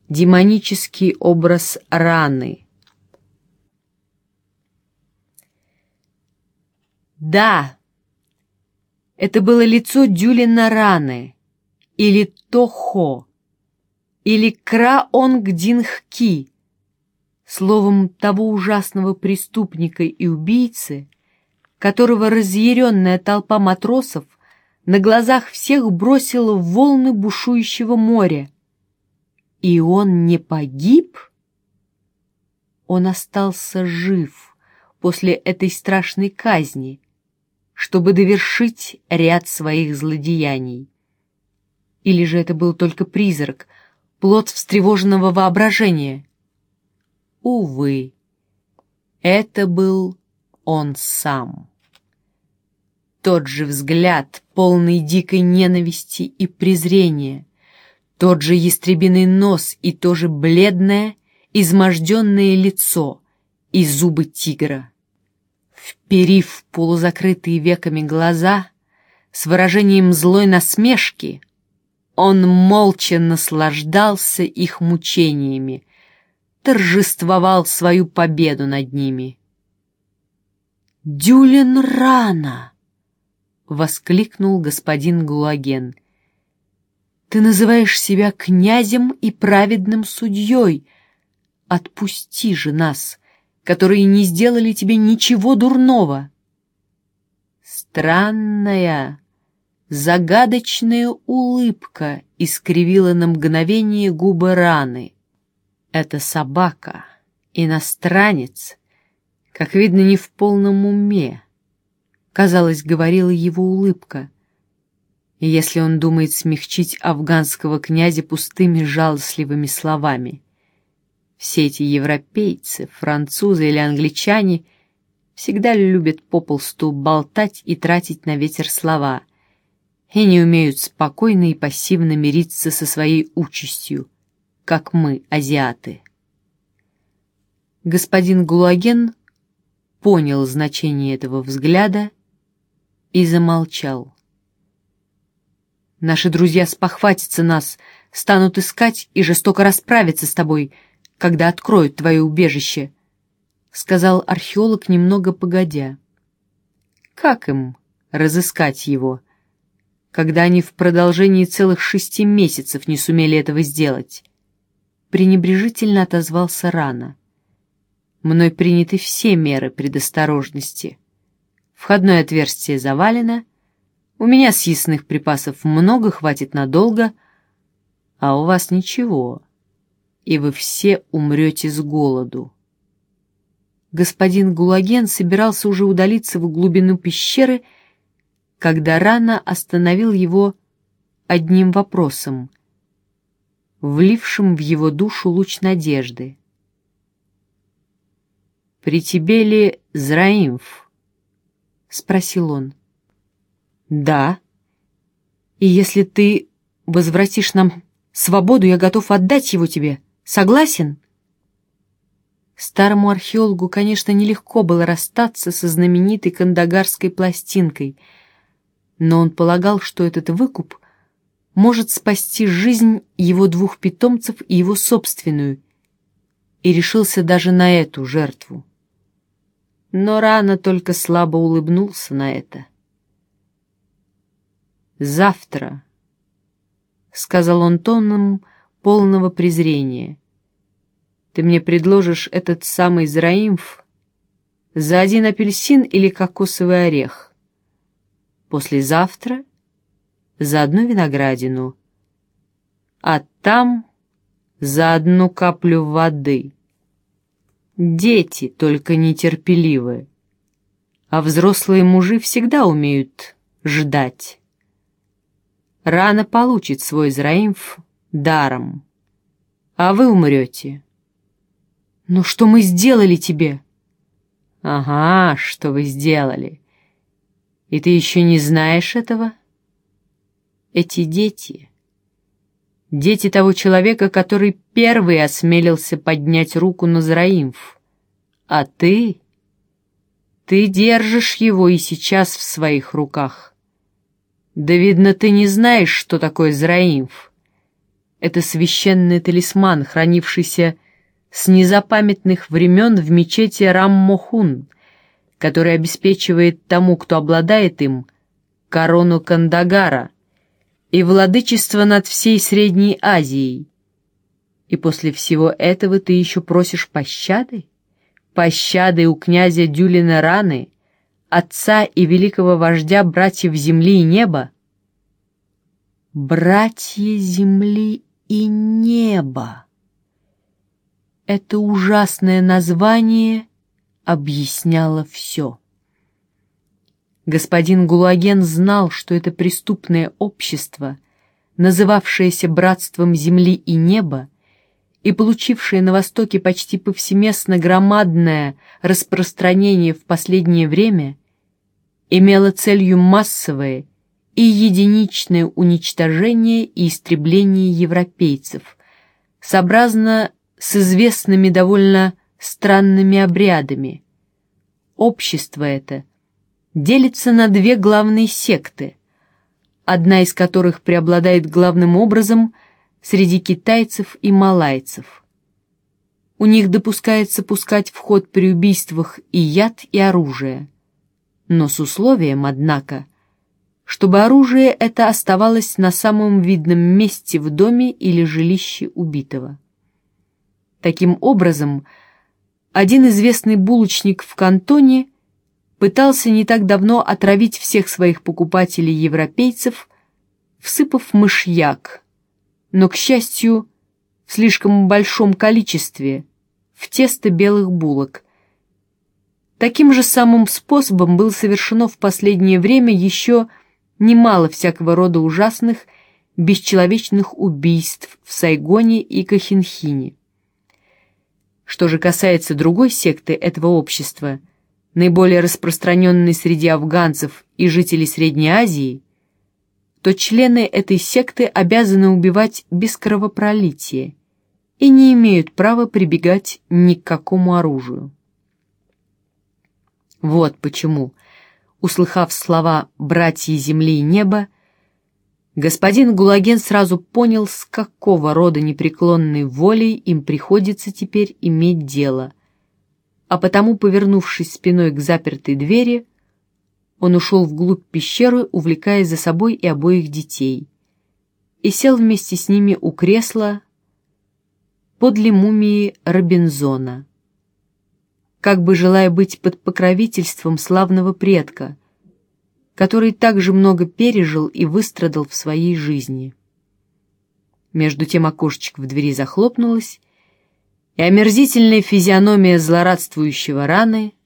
демонический образ раны. Да, это было лицо Дюлина Раны, или Тохо, или Кра-Онг-Динг-Ки, словом, того ужасного преступника и убийцы, которого разъяренная толпа матросов на глазах всех бросила в волны бушующего моря. И он не погиб? Он остался жив после этой страшной казни, чтобы довершить ряд своих злодеяний. Или же это был только призрак, плод встревоженного воображения? Увы, это был он сам. Тот же взгляд, полный дикой ненависти и презрения, тот же ястребиный нос и то же бледное, изможденное лицо и зубы тигра. Вперив полузакрытые веками глаза, с выражением злой насмешки, он молча наслаждался их мучениями, торжествовал свою победу над ними. «Дюлин Рана!» — воскликнул господин Гулаген. «Ты называешь себя князем и праведным судьей. Отпусти же нас, которые не сделали тебе ничего дурного». Странная, загадочная улыбка искривила на мгновение губы Раны. «Это собака, иностранец, как видно, не в полном уме», — казалось, говорила его улыбка. И если он думает смягчить афганского князя пустыми жалостливыми словами. Все эти европейцы, французы или англичане всегда любят попусту болтать и тратить на ветер слова и не умеют спокойно и пассивно мириться со своей участью, как мы, азиаты. Господин Гулаген понял значение этого взгляда и замолчал. «Наши друзья спохватятся нас, станут искать и жестоко расправятся с тобой, когда откроют твое убежище», — сказал археолог немного погодя. «Как им разыскать его, когда они в продолжении целых 6 месяцев не сумели этого сделать?» Пренебрежительно отозвался Рана. «Мной приняты все меры предосторожности. Входное отверстие завалено, у меня съестных припасов много, хватит надолго, а у вас ничего, и вы все умрете с голоду». Господин Гулаген собирался уже удалиться в глубину пещеры, когда Рана остановил его одним вопросом, влившим в его душу луч надежды. «При тебе ли Зраимф?» — спросил он. «Да. И если ты возвратишь нам свободу, я готов отдать его тебе. Согласен?» Старому археологу, конечно, нелегко было расстаться со знаменитой кандагарской пластинкой, но он полагал, что этот выкуп может спасти жизнь его 2 питомцев и его собственную, и решился даже на эту жертву. Но Рана только слабо улыбнулся на это. «Завтра», — сказал он тоном полного презрения, — «ты мне предложишь этот самый Зраимф за 1 апельсин или кокосовый орех. Послезавтра — за 1 виноградину, а там — за 1 каплю воды. Дети только нетерпеливы, а взрослые мужи всегда умеют ждать. Рано получит свой Зраимф даром, а вы умрете». «Но что мы сделали тебе?» «Ага, что вы сделали. И ты еще не знаешь этого? Эти дети того человека, который первый осмелился поднять руку на Зраимф. А ты держишь его и сейчас в своих руках. Да, видно, ты не знаешь, что такое Зраимф. Это священный талисман, хранившийся с незапамятных времен в мечети Рам-Мохун, который обеспечивает тому, кто обладает им, корону Кандагара и владычество над всей Средней Азией. И после всего этого ты еще просишь пощады? Пощады у князя Дюлина Раны, отца и великого вождя братьев земли и неба? Братья земли и неба. Это ужасное название объясняло все. Господин Гулаген знал, что это преступное общество, называвшееся братством земли и неба, и получившее на Востоке почти повсеместно громадное распространение в последнее время, имело целью массовое и единичное уничтожение и истребление европейцев, сообразно с известными довольно странными обрядами. Общество это делится на две главные секты, одна из которых преобладает главным образом среди китайцев и малайцев. У них допускается пускать в ход при убийствах и яд, и оружие, но с условием, однако, чтобы оружие это оставалось на самом видном месте в доме или жилище убитого. Таким образом, один известный булочник в Кантоне пытался не так давно отравить всех своих покупателей-европейцев, всыпав мышьяк, но, к счастью, в слишком большом количестве, в тесто белых булок. Таким же самым способом было совершено в последнее время еще немало всякого рода ужасных, бесчеловечных убийств в Сайгоне и Кохинхине. Что же касается другой секты этого общества, наиболее распространенной среди афганцев и жителей Средней Азии, то члены этой секты обязаны убивать без кровопролития и не имеют права прибегать ни к какому оружию. Вот почему, услыхав слова «братья земли и неба», господин Гулаген сразу понял, с какого рода непреклонной волей им приходится теперь иметь дело, а потому, повернувшись спиной к запертой двери, он ушел вглубь пещеры, увлекая за собой и обоих детей, и сел вместе с ними у кресла подле мумии Робинзона, как бы желая быть под покровительством славного предка, который так же много пережил и выстрадал в своей жизни. Между тем окошечко в двери захлопнулось, и омерзительная физиономия злорадствующего Раны